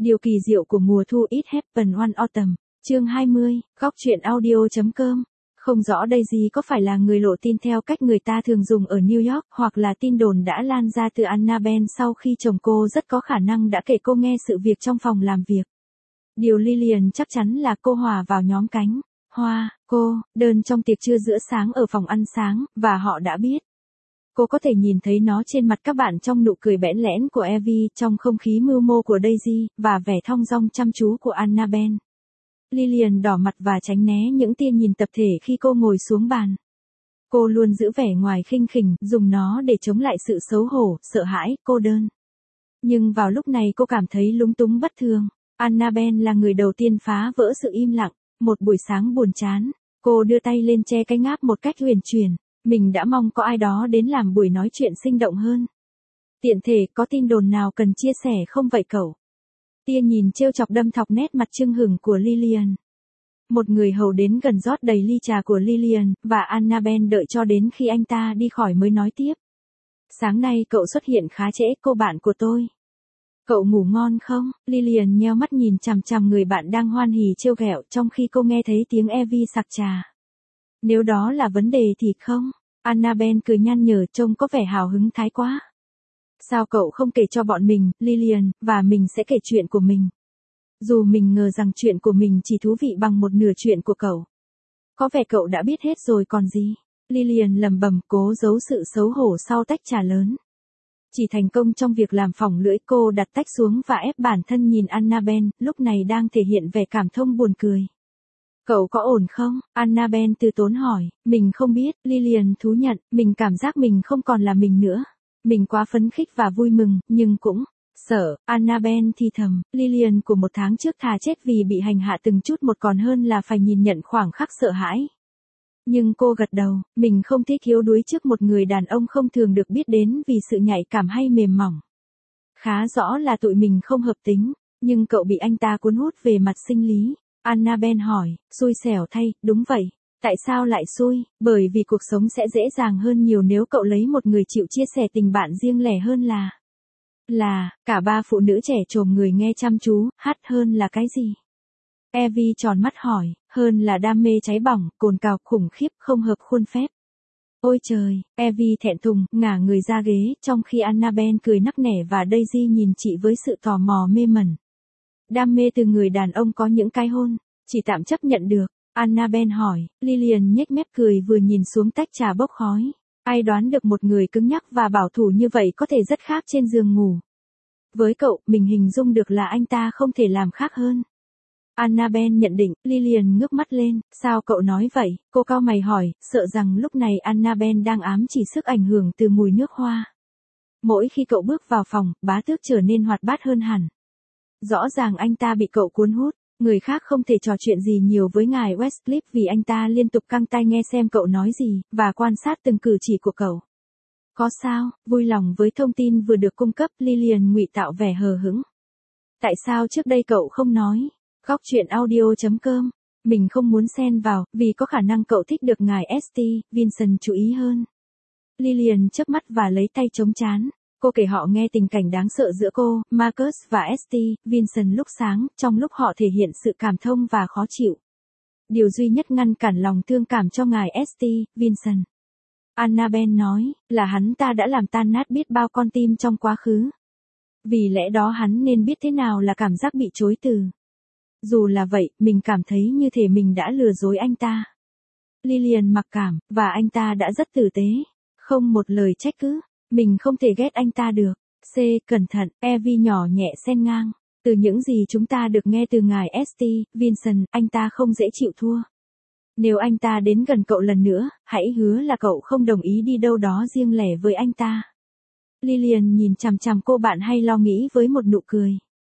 Điều kỳ diệu của mùa thu It Happened One Autumn, chương 20, góc truyện audio.com. Không rõ Daisy có phải là người lộ tin theo cách người ta thường dùng ở New York, hoặc là tin đồn đã lan ra từ Annabelle sau khi chồng cô rất có khả năng đã kể cô nghe sự việc trong phòng làm việc. Điều Lillian chắc chắn là cô hòa vào nhóm cánh hoa, đơn trong tiệc trưa giữa sáng ở phòng ăn sáng, và họ đã biết. Cô có thể nhìn thấy nó trên mặt các bạn trong nụ cười bẽn lẽn của Evie, trong không khí mưu mô của Daisy, và vẻ thong dong chăm chú của Annabelle. Lillian đỏ mặt và tránh né những tia nhìn tập thể khi cô ngồi xuống bàn. Cô luôn giữ vẻ ngoài khinh khỉnh, dùng nó để chống lại sự xấu hổ, sợ hãi, cô đơn. Nhưng vào lúc này cô cảm thấy lúng túng bất thường. Annabelle là người đầu tiên phá vỡ sự im lặng. Một buổi sáng buồn chán, cô đưa tay lên che cái ngáp một cách huyền chuyển. Mình đã mong có ai đó đến làm buổi nói chuyện sinh động hơn. Tiện thể, có tin đồn nào cần chia sẻ không vậy cậu? Tia nhìn trêu chọc đâm thọc nét mặt chưng hửng của Lillian. Một người hầu đến gần rót đầy ly trà của Lillian, và Annabelle đợi cho đến khi anh ta đi khỏi mới nói tiếp. Sáng nay cậu xuất hiện khá trễ, cô bạn của tôi. Cậu ngủ ngon không? Lillian nheo mắt nhìn chằm chằm người bạn đang hoan hỉ trêu ghẹo, trong khi cô nghe thấy tiếng Evie sặc trà. Nếu đó là vấn đề thì không. Annabelle cười nhăn nhở, trông có vẻ hào hứng thái quá. Sao cậu không kể cho bọn mình, Lillian, và mình sẽ kể chuyện của mình. Dù mình ngờ rằng chuyện của mình chỉ thú vị bằng một nửa chuyện của cậu. Có vẻ cậu đã biết hết rồi còn gì. Lillian lẩm bẩm, cố giấu sự xấu hổ sau tách trà lớn. Chỉ thành công trong việc làm phỏng lưỡi, cô đặt tách xuống và ép bản thân nhìn Annabelle, lúc này đang thể hiện vẻ cảm thông buồn cười. Cậu có ổn không? Annabelle từ tốn hỏi. Mình không biết, Lillian thú nhận, mình cảm giác mình không còn là mình nữa. Mình quá phấn khích và vui mừng, nhưng cũng sợ. Annabelle thì thầm, Lillian của một tháng trước thà chết vì bị hành hạ từng chút một còn hơn là phải nhìn nhận khoảng khắc sợ hãi. Nhưng cô gật đầu, mình không thích yếu đuối trước một người đàn ông không thường được biết đến vì sự nhạy cảm hay mềm mỏng. Khá rõ là tụi mình không hợp tính, nhưng cậu bị anh ta cuốn hút về mặt sinh lý. Annabelle hỏi, xui xẻo thay, đúng vậy. Tại sao lại xui? Bởi vì cuộc sống sẽ dễ dàng hơn nhiều nếu cậu lấy một người chịu chia sẻ tình bạn riêng lẻ hơn cả ba phụ nữ trẻ trồm người nghe chăm chú, hát hơn là cái gì? Evie tròn mắt hỏi, hơn là đam mê cháy bỏng, cồn cào khủng khiếp, không hợp khuôn phép. Ôi trời, Evie thẹn thùng, ngả người ra ghế, trong khi Annabelle cười nắc nẻ và Daisy nhìn chị với sự tò mò mê mẩn. Đam mê từ người đàn ông có những cái hôn, chỉ tạm chấp nhận được. Annabelle hỏi, Lillian nhếch mép cười vừa nhìn xuống tách trà bốc khói. Ai đoán được một người cứng nhắc và bảo thủ như vậy có thể rất khác trên giường ngủ. Với cậu, mình hình dung được là anh ta không thể làm khác hơn. Annabelle nhận định, Lillian ngước mắt lên, sao cậu nói vậy? Cô cau mày hỏi, sợ rằng lúc này Annabelle đang ám chỉ sức ảnh hưởng từ mùi nước hoa. Mỗi khi cậu bước vào phòng, bá tước trở nên hoạt bát hơn hẳn. Rõ ràng anh ta bị cậu cuốn hút. Người khác không thể trò chuyện gì nhiều với ngài Westcliff vì anh ta liên tục căng tai nghe xem cậu nói gì, và quan sát từng cử chỉ của cậu. Có sao? Vui lòng với thông tin vừa được cung cấp, Lillian ngụy tạo vẻ hờ hững. Tại sao trước đây cậu không nói? Góc truyện audio.com. Mình không muốn xen vào, vì có khả năng cậu thích được ngài St. Vincent chú ý hơn. Lillian chớp mắt và lấy tay chống trán. Cô kể họ nghe tình cảnh đáng sợ giữa cô, Marcus và St. Vincent lúc sáng, trong lúc họ thể hiện sự cảm thông và khó chịu. Điều duy nhất ngăn cản lòng thương cảm cho ngài St. Vincent, Annabelle nói, là hắn ta đã làm tan nát biết bao con tim trong quá khứ. Vì lẽ đó hắn nên biết thế nào là cảm giác bị chối từ. Dù là vậy, mình cảm thấy như thể mình đã lừa dối anh ta. Lillian mặc cảm, và anh ta đã rất tử tế. Không một lời trách cứ. Mình không thể ghét anh ta được. Cẩn thận, Evie nhỏ nhẹ xen ngang. Từ những gì chúng ta được nghe từ ngài St. Vincent, anh ta không dễ chịu thua. Nếu anh ta đến gần cậu lần nữa, hãy hứa là cậu không đồng ý đi đâu đó riêng lẻ với anh ta. Lillian nhìn chằm chằm cô bạn hay lo nghĩ với một nụ cười.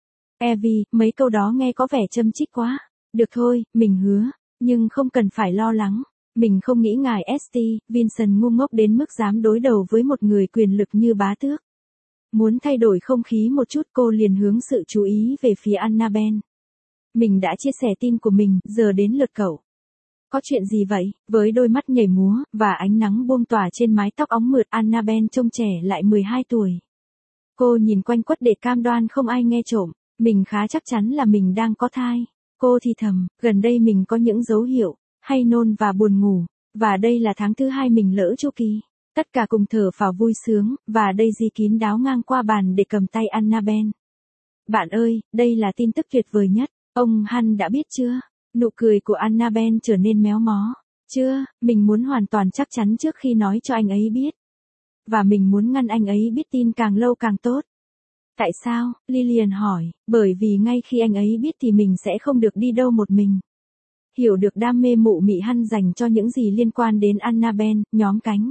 Evie, mấy câu đó nghe có vẻ châm chích quá. Được thôi, mình hứa, nhưng không cần phải lo lắng. Mình không nghĩ ngài St. Vincent ngu ngốc đến mức dám đối đầu với một người quyền lực như bá tước. Muốn thay đổi không khí một chút, cô liền hướng sự chú ý về phía Annabelle. Mình đã chia sẻ tin của mình, giờ đến lượt cậu. Có chuyện gì vậy? Với đôi mắt nhảy múa, và ánh nắng buông tỏa trên mái tóc óng mượt, Annabelle trông trẻ lại 12 tuổi. Cô nhìn quanh quất để cam đoan không ai nghe trộm. Mình khá chắc chắn là mình đang có thai. Cô thì thầm, gần đây mình có những dấu hiệu, hay nôn và buồn ngủ, và đây là tháng thứ 2 mình lỡ chu kỳ. Tất cả cùng thở phào vui sướng, và Daisy kín đáo ngang qua bàn để cầm tay Annabelle. Bạn ơi, đây là tin tức tuyệt vời nhất, ông Han đã biết chưa? Nụ cười của Annabelle trở nên méo mó. Chưa, mình muốn hoàn toàn chắc chắn trước khi nói cho anh ấy biết. Và mình muốn ngăn anh ấy biết tin càng lâu càng tốt. Tại sao? Lillian hỏi, bởi vì ngay khi anh ấy biết thì mình sẽ không được đi đâu một mình. Hiểu được đam mê mụ mị Han dành cho những gì liên quan đến Annabelle, nhóm cánh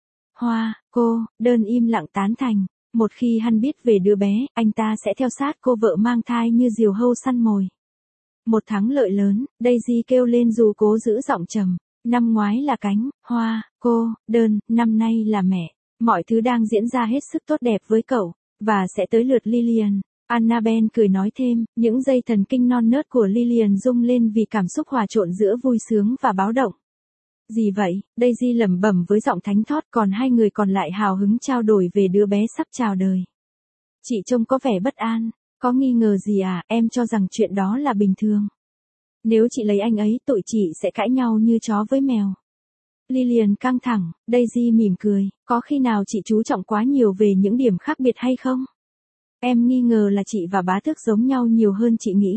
hoa, cô, đơn im lặng tán thành. Một khi Han biết về đứa bé, anh ta sẽ theo sát cô vợ mang thai như diều hâu săn mồi. Một thắng lợi lớn, Daisy kêu lên dù cố giữ giọng trầm. Năm ngoái là cánh hoa, cô, đơn, năm nay là mẹ. Mọi thứ đang diễn ra hết sức tốt đẹp với cậu, và sẽ tới lượt Lillian. Annabelle cười nói thêm, những dây thần kinh non nớt của Lillian rung lên vì cảm xúc hòa trộn giữa vui sướng và báo động. Gì vậy? Daisy lẩm bẩm với giọng thánh thót, còn hai người còn lại hào hứng trao đổi về đứa bé sắp chào đời. Chị trông có vẻ bất an, có nghi ngờ gì à? Em cho rằng chuyện đó là bình thường. Nếu chị lấy anh ấy, tụi chị sẽ cãi nhau như chó với mèo. Lillian căng thẳng, Daisy mỉm cười, có khi nào chị chú trọng quá nhiều về những điểm khác biệt hay không? Em nghi ngờ là chị và bá tước giống nhau nhiều hơn chị nghĩ.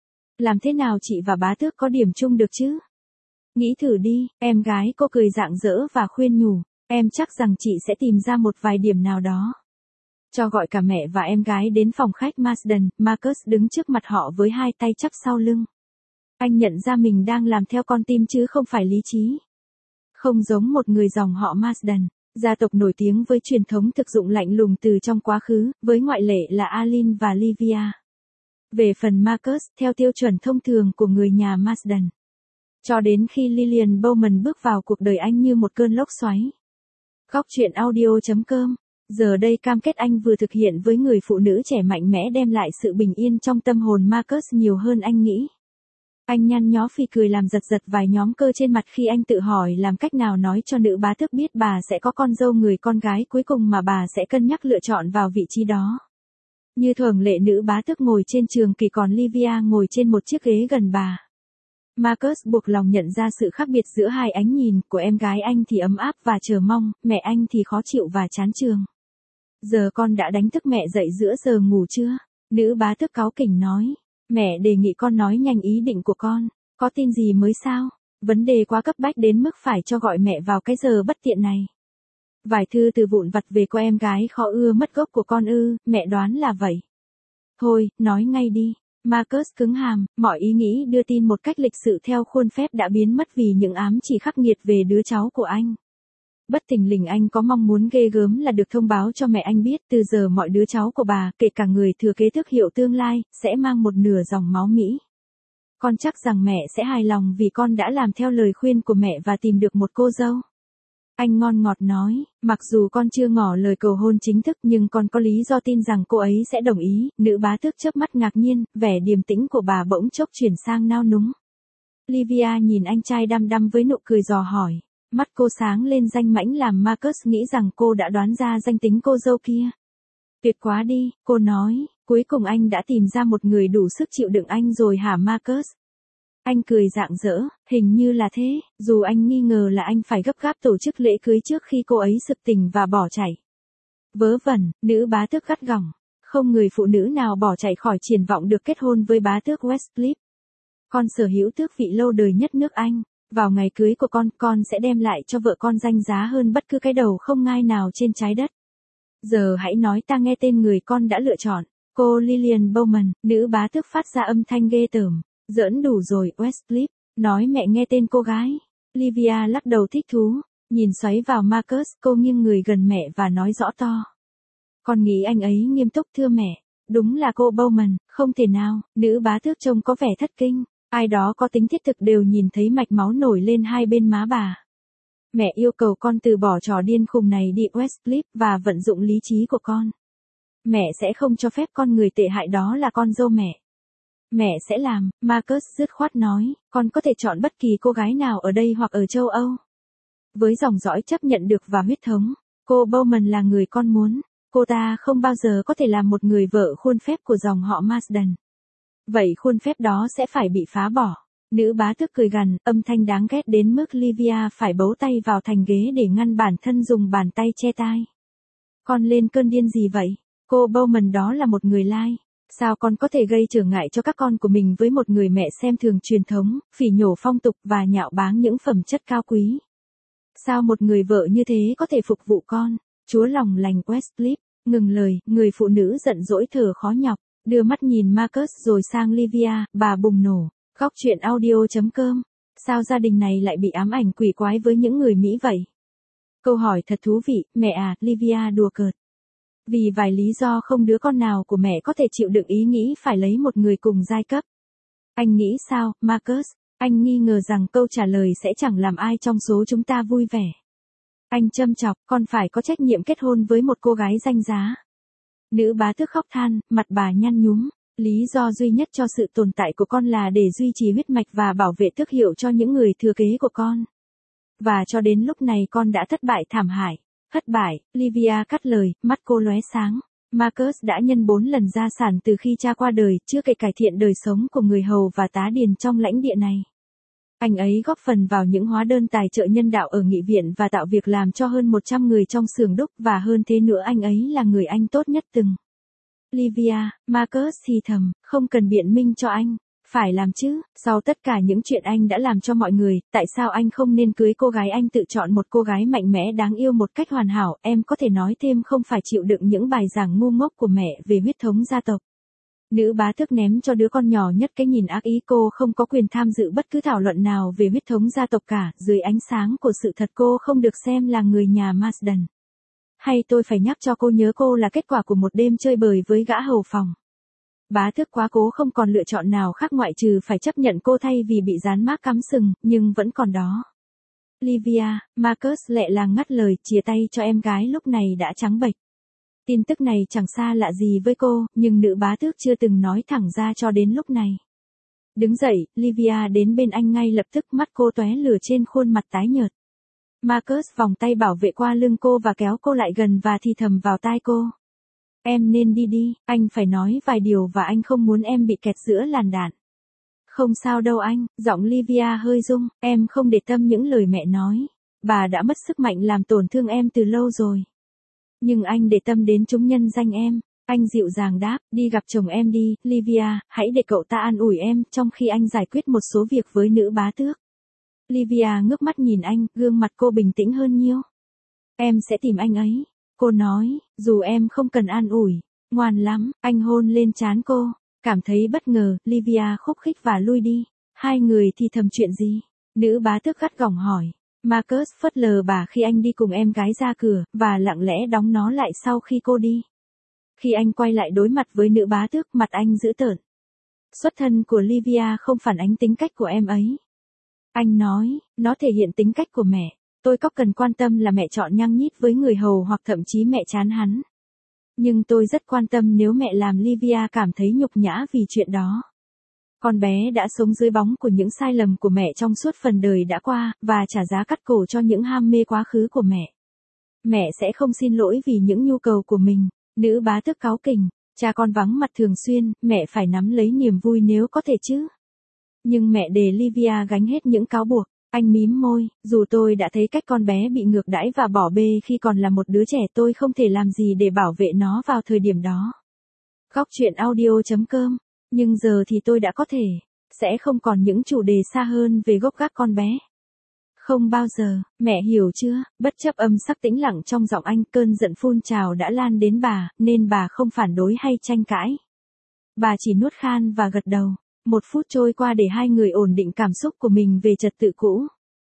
Làm thế nào chị và bá tước có điểm chung được chứ? Nghĩ thử đi, em gái cô cười rạng rỡ và khuyên nhủ, em chắc rằng chị sẽ tìm ra một vài điểm nào đó. Cho gọi cả mẹ và em gái đến phòng khách Marsden, Marcus đứng trước mặt họ với hai tay chắp sau lưng. Anh nhận ra mình đang làm theo con tim chứ không phải lý trí. Không giống một người dòng họ Marsden, gia tộc nổi tiếng với truyền thống thực dụng lạnh lùng từ trong quá khứ, với ngoại lệ là Aline và Livia. Về phần Marcus, theo tiêu chuẩn thông thường của người nhà Marsden. Cho đến khi Lillian Bowman bước vào cuộc đời anh như một cơn lốc xoáy. Góc truyện audio.com. Giờ đây cam kết anh vừa thực hiện với người phụ nữ trẻ mạnh mẽ đem lại sự bình yên trong tâm hồn Marcus nhiều hơn anh nghĩ. Anh nhăn nhó phì cười làm giật giật vài nhóm cơ trên mặt khi anh tự hỏi làm cách nào nói cho nữ bá tước biết bà sẽ có con dâu người con gái cuối cùng mà bà sẽ cân nhắc lựa chọn vào vị trí đó. Như thường lệ nữ bá tước ngồi trên trường kỳ còn Livia ngồi trên một chiếc ghế gần bà. Marcus buộc lòng nhận ra sự khác biệt giữa hai ánh nhìn của em gái anh thì ấm áp và chờ mong, mẹ anh thì khó chịu và chán trường. Giờ con đã đánh thức mẹ dậy giữa giờ ngủ chưa? Nữ bá tước cáu kỉnh nói. Mẹ đề nghị con nói nhanh ý định của con. Có tin gì mới sao? Vấn đề quá cấp bách đến mức phải cho gọi mẹ vào cái giờ bất tiện này. Vài thư từ vụn vặt về cô em gái khó ưa mất gốc của con ư, mẹ đoán là vậy. Thôi, nói ngay đi. Marcus cứng hàm, mọi ý nghĩ đưa tin một cách lịch sự theo khuôn phép đã biến mất vì những ám chỉ khắc nghiệt về đứa cháu của anh. Bất thình lình anh có mong muốn ghê gớm là được thông báo cho mẹ anh biết từ giờ mọi đứa cháu của bà, kể cả người thừa kế tước hiệu tương lai, sẽ mang một nửa dòng máu Mỹ. Con chắc rằng mẹ sẽ hài lòng vì con đã làm theo lời khuyên của mẹ và tìm được một cô dâu. Anh ngon ngọt nói, mặc dù con chưa ngỏ lời cầu hôn chính thức nhưng con có lý do tin rằng cô ấy sẽ đồng ý. Nữ bá tước chớp mắt ngạc nhiên, vẻ điềm tĩnh của bà bỗng chốc chuyển sang nao núng. Livia nhìn anh trai đăm đăm với nụ cười dò hỏi. Mắt cô sáng lên danh mãnh làm Marcus nghĩ rằng cô đã đoán ra danh tính cô dâu kia. Tuyệt quá đi, cô nói, cuối cùng anh đã tìm ra một người đủ sức chịu đựng anh rồi hả Marcus? Anh cười rạng rỡ, hình như là thế, dù anh nghi ngờ là anh phải gấp gáp tổ chức lễ cưới trước khi cô ấy sực tỉnh và bỏ chạy. Vớ vẩn, nữ bá tước gắt gỏng, không người phụ nữ nào bỏ chạy khỏi triển vọng được kết hôn với bá tước Westcliff. Con sở hữu tước vị lâu đời nhất nước Anh. Vào ngày cưới của con sẽ đem lại cho vợ con danh giá hơn bất cứ cái đầu không ngai nào trên trái đất. Giờ hãy nói ta nghe tên người con đã lựa chọn. Cô Lillian Bowman, nữ bá tước phát ra âm thanh ghê tởm. Giỡn đủ rồi, Westcliff. Nói mẹ nghe tên cô gái. Livia lắc đầu thích thú. Nhìn xoáy vào Marcus, cô nghiêng người gần mẹ và nói rõ to. Con nghĩ anh ấy nghiêm túc thưa mẹ. Đúng là cô Bowman, không thể nào. Nữ bá tước trông có vẻ thất kinh. Ai đó có tính thiết thực đều nhìn thấy mạch máu nổi lên hai bên má bà. Mẹ yêu cầu con từ bỏ trò điên khùng này đi Westcliff và vận dụng lý trí của con. Mẹ sẽ không cho phép con người tệ hại đó là con dâu mẹ. Mẹ sẽ làm, Marcus dứt khoát nói, con có thể chọn bất kỳ cô gái nào ở đây hoặc ở châu Âu. Với dòng dõi chấp nhận được và huyết thống, cô Bowman là người con muốn. Cô ta không bao giờ có thể làm một người vợ khuôn phép của dòng họ Marsden. Vậy khuôn phép đó sẽ phải bị phá bỏ. Nữ bá tước cười gằn, âm thanh đáng ghét đến mức Livia phải bấu tay vào thành ghế để ngăn bản thân dùng bàn tay che tai. Con lên cơn điên gì vậy? Cô Bowman đó là một người lai. Sao con có thể gây trở ngại cho các con của mình với một người mẹ xem thường truyền thống, phỉ nhổ phong tục và nhạo báng những phẩm chất cao quý? Sao một người vợ như thế có thể phục vụ con? Chúa lòng lành Westcliff, ngừng lời, người phụ nữ giận dỗi thở khó nhọc, đưa mắt nhìn Marcus rồi sang Livia, bà bùng nổ. Góc chuyện audio.com. Sao gia đình này lại bị ám ảnh quỷ quái với những người Mỹ vậy? Câu hỏi thật thú vị, mẹ à, Livia đùa cợt. Vì vài lý do không đứa con nào của mẹ có thể chịu đựng ý nghĩ phải lấy một người cùng giai cấp. Anh nghĩ sao, Marcus? Anh nghi ngờ rằng câu trả lời sẽ chẳng làm ai trong số chúng ta vui vẻ. Anh châm chọc, con phải có trách nhiệm kết hôn với một cô gái danh giá. Nữ bá tước khóc than, mặt bà nhăn nhúm. Lý do duy nhất cho sự tồn tại của con là để duy trì huyết mạch và bảo vệ tước hiệu cho những người thừa kế của con. Và cho đến lúc này con đã thất bại thảm hại. Thất bại, Livia cắt lời, mắt cô lóe sáng. Marcus đã nhân 4 lần gia sản từ khi cha qua đời, chưa kể cải thiện đời sống của người hầu và tá điền trong lãnh địa này. Anh ấy góp phần vào những hóa đơn tài trợ nhân đạo ở nghị viện và tạo việc làm cho hơn 100 người trong xưởng đúc, và hơn thế nữa anh ấy là người anh tốt nhất từng. Livia, Marcus thì thầm, không cần biện minh cho anh. Phải làm chứ, sau tất cả những chuyện anh đã làm cho mọi người, tại sao anh không nên cưới cô gái anh tự chọn, một cô gái mạnh mẽ đáng yêu một cách hoàn hảo? Em có thể nói thêm, không phải chịu đựng những bài giảng ngu ngốc của mẹ về huyết thống gia tộc. Nữ bá tước ném cho đứa con nhỏ nhất cái nhìn ác ý. Cô không có quyền tham dự bất cứ thảo luận nào về huyết thống gia tộc cả. Dưới ánh sáng của sự thật, cô không được xem là người nhà Marsden. Hay tôi phải nhắc cho cô nhớ cô là kết quả của một đêm chơi bời với gã hầu phòng. Bá tước quá cố, không còn lựa chọn nào khác ngoại trừ phải chấp nhận cô thay vì bị dán mác cắm sừng, nhưng vẫn còn đó. Livia, Marcus lẹ làng ngắt lời, chia tay cho em gái lúc này đã trắng bệch. Tin tức này chẳng xa lạ gì với cô, nhưng nữ bá tước chưa từng nói thẳng ra cho đến lúc này. Đứng dậy, Livia đến bên anh ngay lập tức, mắt cô tóe lửa trên khuôn mặt tái nhợt. Marcus vòng tay bảo vệ qua lưng cô và kéo cô lại gần và thì thầm vào tai cô. Em nên đi đi, anh phải nói vài điều và anh không muốn em bị kẹt giữa làn đạn. Không sao đâu anh, giọng Livia hơi rung, em không để tâm những lời mẹ nói. Bà đã mất sức mạnh làm tổn thương em từ lâu rồi. Nhưng anh để tâm đến chúng nhân danh em. Anh dịu dàng đáp, đi gặp chồng em đi, Livia, hãy để cậu ta an ủi em, trong khi anh giải quyết một số việc với nữ bá tước. Livia ngước mắt nhìn anh, gương mặt cô bình tĩnh hơn nhiều. Em sẽ tìm anh ấy. Cô nói, dù em không cần an ủi. Ngoan lắm, anh hôn lên trán cô. Cảm thấy bất ngờ, Livia khúc khích và lui đi. Hai người thì thầm chuyện gì? Nữ bá tước gắt gỏng hỏi. Marcus phớt lờ bà khi anh đi cùng em gái ra cửa, và lặng lẽ đóng nó lại sau khi cô đi. Khi anh quay lại đối mặt với nữ bá tước, mặt anh dữ tợn. Xuất thân của Livia không phản ánh tính cách của em ấy. Anh nói, nó thể hiện tính cách của mẹ. Tôi có cần quan tâm là mẹ chọn nhăng nhít với người hầu hoặc thậm chí mẹ chán hắn. Nhưng tôi rất quan tâm nếu mẹ làm Livia cảm thấy nhục nhã vì chuyện đó. Con bé đã sống dưới bóng của những sai lầm của mẹ trong suốt phần đời đã qua, và trả giá cắt cổ cho những ham mê quá khứ của mẹ. Mẹ sẽ không xin lỗi vì những nhu cầu của mình. Nữ bá tước cáu kỉnh, cha con vắng mặt thường xuyên, mẹ phải nắm lấy niềm vui nếu có thể chứ. Nhưng mẹ để Livia gánh hết những cáo buộc. Anh mím môi, dù tôi đã thấy cách con bé bị ngược đãi và bỏ bê khi còn là một đứa trẻ, tôi không thể làm gì để bảo vệ nó vào thời điểm đó. Góc chuyện audio.com. Nhưng giờ thì tôi đã có thể. Sẽ không còn những chủ đề xa hơn về gốc gác con bé. Không bao giờ, mẹ hiểu chưa? Bất chấp âm sắc tĩnh lặng trong giọng anh, cơn giận phun trào đã lan đến bà, nên bà không phản đối hay tranh cãi. Bà chỉ nuốt khan và gật đầu. 1 phút trôi qua để hai người ổn định cảm xúc của mình về trật tự cũ.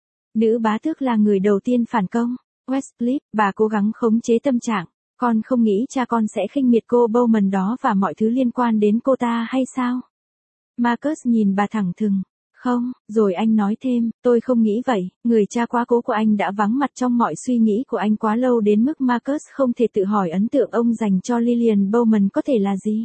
Nữ bá tước là người đầu tiên phản công. Westcliff, bà cố gắng khống chế tâm trạng. Con không nghĩ cha con sẽ khinh miệt cô Bowman đó và mọi thứ liên quan đến cô ta hay sao? Marcus nhìn bà thẳng thừng. Không, rồi anh nói thêm, tôi không nghĩ vậy, người cha quá cố của anh đã vắng mặt trong mọi suy nghĩ của anh quá lâu đến mức Marcus không thể tự hỏi ấn tượng ông dành cho Lillian Bowman có thể là gì.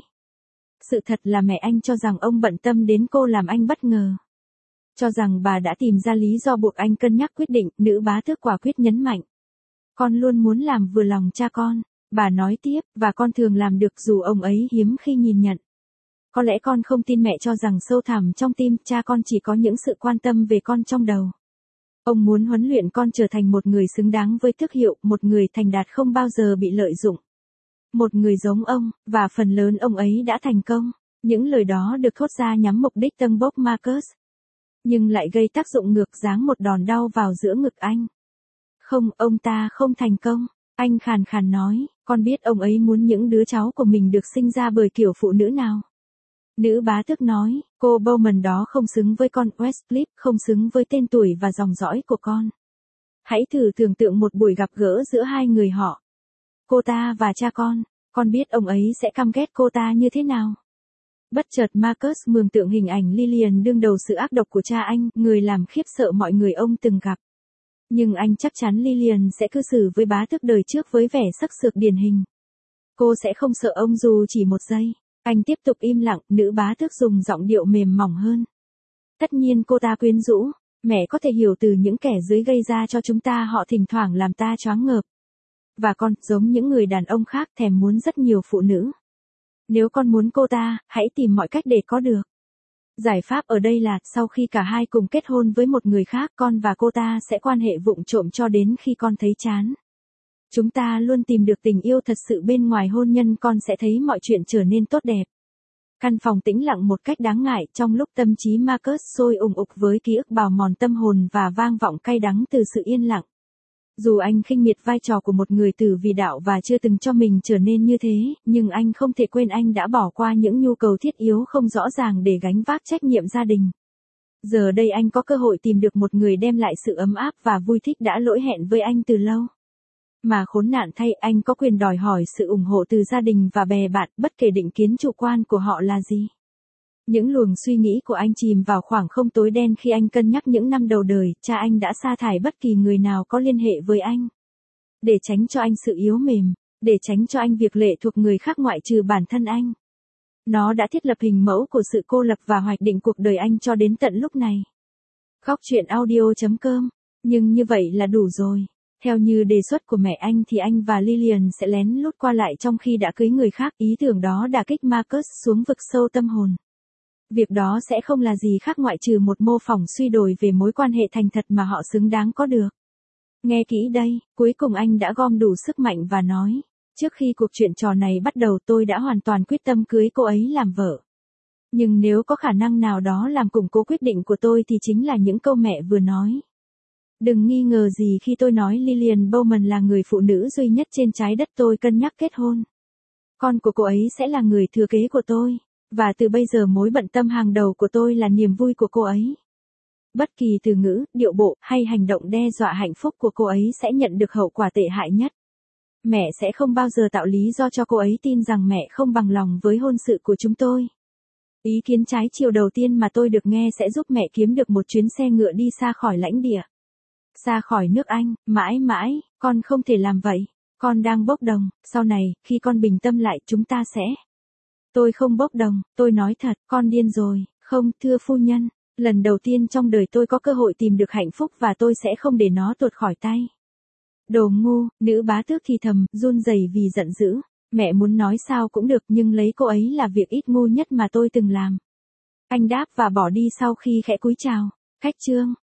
Sự thật là mẹ anh cho rằng ông bận tâm đến cô làm anh bất ngờ. Cho rằng bà đã tìm ra lý do buộc anh cân nhắc quyết định, nữ bá tước quả quyết nhấn mạnh. Con luôn muốn làm vừa lòng cha con. Bà nói tiếp, và con thường làm được dù ông ấy hiếm khi nhìn nhận. Có lẽ con không tin mẹ cho rằng sâu thẳm trong tim cha con chỉ có những sự quan tâm về con trong đầu. Ông muốn huấn luyện con trở thành một người xứng đáng với tước hiệu, một người thành đạt không bao giờ bị lợi dụng. Một người giống ông, và phần lớn ông ấy đã thành công. Những lời đó được thốt ra nhắm mục đích tâng bốc Marcus. Nhưng lại gây tác dụng ngược, giáng một đòn đau vào giữa ngực anh. Không, ông ta không thành công. Anh khàn khàn nói, con biết ông ấy muốn những đứa cháu của mình được sinh ra bởi kiểu phụ nữ nào. Nữ bá tước nói, cô Bowman đó không xứng với con Westcliff, không xứng với tên tuổi và dòng dõi của con. Hãy thử tưởng tượng một buổi gặp gỡ giữa hai người họ. Cô ta và cha con biết ông ấy sẽ căm ghét cô ta như thế nào. Bất chợt Marcus mường tượng hình ảnh Lillian đương đầu sự ác độc của cha anh, người làm khiếp sợ mọi người ông từng gặp. Nhưng anh chắc chắn Lillian sẽ cư xử với bá tước đời trước với vẻ sắc sược điển hình. Cô sẽ không sợ ông dù chỉ một giây. Anh tiếp tục im lặng, nữ bá tước dùng giọng điệu mềm mỏng hơn. Tất nhiên cô ta quyến rũ, mẹ có thể hiểu từ những kẻ dưới gây ra cho chúng ta họ thỉnh thoảng làm ta choáng ngợp. Và con, giống những người đàn ông khác thèm muốn rất nhiều phụ nữ. Nếu con muốn cô ta, hãy tìm mọi cách để có được. Giải pháp ở đây là, sau khi cả hai cùng kết hôn với một người khác, con và cô ta sẽ quan hệ vụng trộm cho đến khi con thấy chán. Chúng ta luôn tìm được tình yêu thật sự bên ngoài hôn nhân, con sẽ thấy mọi chuyện trở nên tốt đẹp. Căn phòng tĩnh lặng một cách đáng ngại, trong lúc tâm trí Marcus sôi ùng ục với ký ức bào mòn tâm hồn và vang vọng cay đắng từ sự yên lặng. Dù anh khinh miệt vai trò của một người tử vì đạo và chưa từng cho mình trở nên như thế, nhưng anh không thể quên anh đã bỏ qua những nhu cầu thiết yếu không rõ ràng để gánh vác trách nhiệm gia đình. Giờ đây anh có cơ hội tìm được một người đem lại sự ấm áp và vui thích đã lỗi hẹn với anh từ lâu. Mà khốn nạn thay, anh có quyền đòi hỏi sự ủng hộ từ gia đình và bè bạn, bất kể định kiến chủ quan của họ là gì. Những luồng suy nghĩ của anh chìm vào khoảng không tối đen khi anh cân nhắc những năm đầu đời, cha anh đã sa thải bất kỳ người nào có liên hệ với anh. Để tránh cho anh sự yếu mềm, để tránh cho anh việc lệ thuộc người khác ngoại trừ bản thân anh. Nó đã thiết lập hình mẫu của sự cô lập và hoạch định cuộc đời anh cho đến tận lúc này. Góc truyện audio.com. Nhưng như vậy là đủ rồi. Theo như đề xuất của mẹ anh thì anh và Lillian sẽ lén lút qua lại trong khi đã cưới người khác. Ý tưởng đó đả kích Marcus xuống vực sâu tâm hồn. Việc đó sẽ không là gì khác ngoại trừ một mô phỏng suy đồi về mối quan hệ thành thật mà họ xứng đáng có được. Nghe kỹ đây, cuối cùng anh đã gom đủ sức mạnh và nói, trước khi cuộc chuyện trò này bắt đầu tôi đã hoàn toàn quyết tâm cưới cô ấy làm vợ. Nhưng nếu có khả năng nào đó làm củng cố quyết định của tôi thì chính là những câu mẹ vừa nói. Đừng nghi ngờ gì khi tôi nói Lillian Bowman là người phụ nữ duy nhất trên trái đất tôi cân nhắc kết hôn. Con của cô ấy sẽ là người thừa kế của tôi. Và từ bây giờ mối bận tâm hàng đầu của tôi là niềm vui của cô ấy. Bất kỳ từ ngữ, điệu bộ, hay hành động đe dọa hạnh phúc của cô ấy sẽ nhận được hậu quả tệ hại nhất. Mẹ sẽ không bao giờ tạo lý do cho cô ấy tin rằng mẹ không bằng lòng với hôn sự của chúng tôi. Ý kiến trái chiều đầu tiên mà tôi được nghe sẽ giúp mẹ kiếm được một chuyến xe ngựa đi xa khỏi lãnh địa. Xa khỏi nước Anh, mãi mãi, con không thể làm vậy. Con đang bốc đồng, sau này, khi con bình tâm lại chúng ta sẽ... Tôi không bốc đồng, tôi nói thật, con điên rồi, không, thưa phu nhân, lần đầu tiên trong đời tôi có cơ hội tìm được hạnh phúc và tôi sẽ không để nó tuột khỏi tay. Đồ ngu, nữ bá tước thì thầm, run rẩy vì giận dữ, mẹ muốn nói sao cũng được nhưng lấy cô ấy là việc ít ngu nhất mà tôi từng làm. Anh đáp và bỏ đi sau khi khẽ cúi chào, cách chương.